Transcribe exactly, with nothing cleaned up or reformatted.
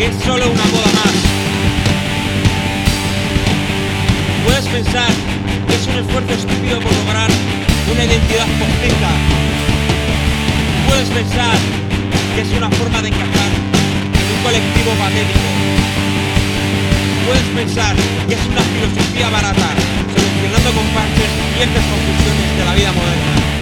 que es solo una moda más. Puedes pensar que es un esfuerzo estúpido por lograr una identidad postiza. Puedes pensar que es una forma de encajar en un colectivo patético. Puedes pensar que es una filosofía barata, solucionando con parches ciertas confusiones de la vida moderna.